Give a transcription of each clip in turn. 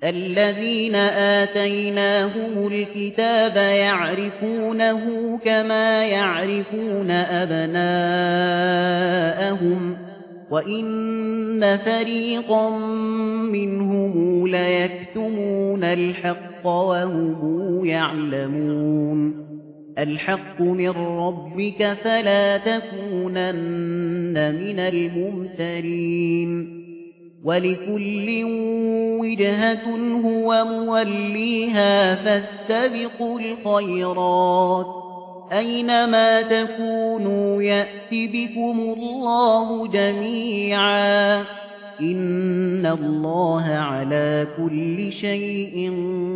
الذين آتيناهم الكتاب يعرفونه كما يعرفون أبناءهم وإن فريقا منهم ليكتمون الحق وهم يعلمون الحق من ربك فلا تكونن من الممترين ولكل وجهة هو موليها فاستبقوا الخيرات أينما تكونوا يأت بكم الله جميعا إن الله على كل شيء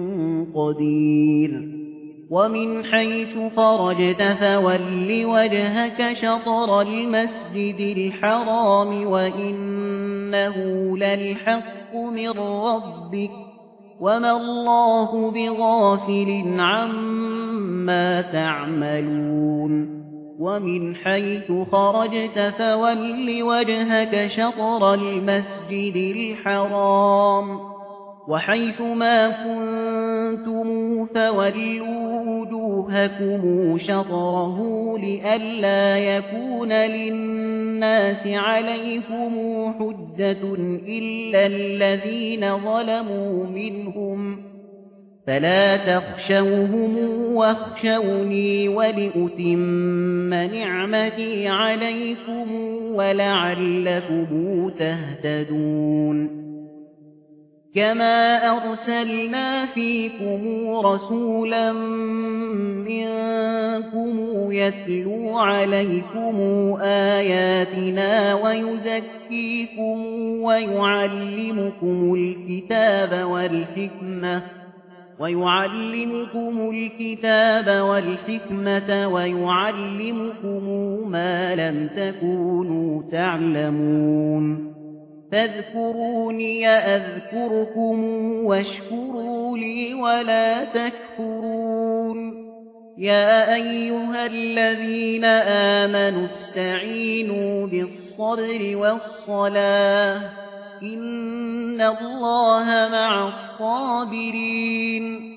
قدير ومن حيث خرجت فول وجهك شطر المسجد الحرام وإنه للحق من ربك وما الله بغافل عما تعملون ومن حيث خرجت فول وجهك شطر المسجد الحرام وحيث ما كنتم فولوا وجوهكم شطره لئلا يكون للناس عليكم حجة إلا الذين ظلموا منهم فلا تخشوهم واخشوني ولأتم نعمتي عليكم ولعلكم تهتدون كما أرسلنا فيكم رسولا منكم يتلو عليكم آياتنا ويزكيكم ويعلمكم الكتاب والحكمة ويعلمكم ما لم تكونوا تعلمون فاذكروني أذكركم واشكروا لي ولا تكفرون يا أيها الذين آمنوا استعينوا بالصبر والصلاة إن الله مع الصابرين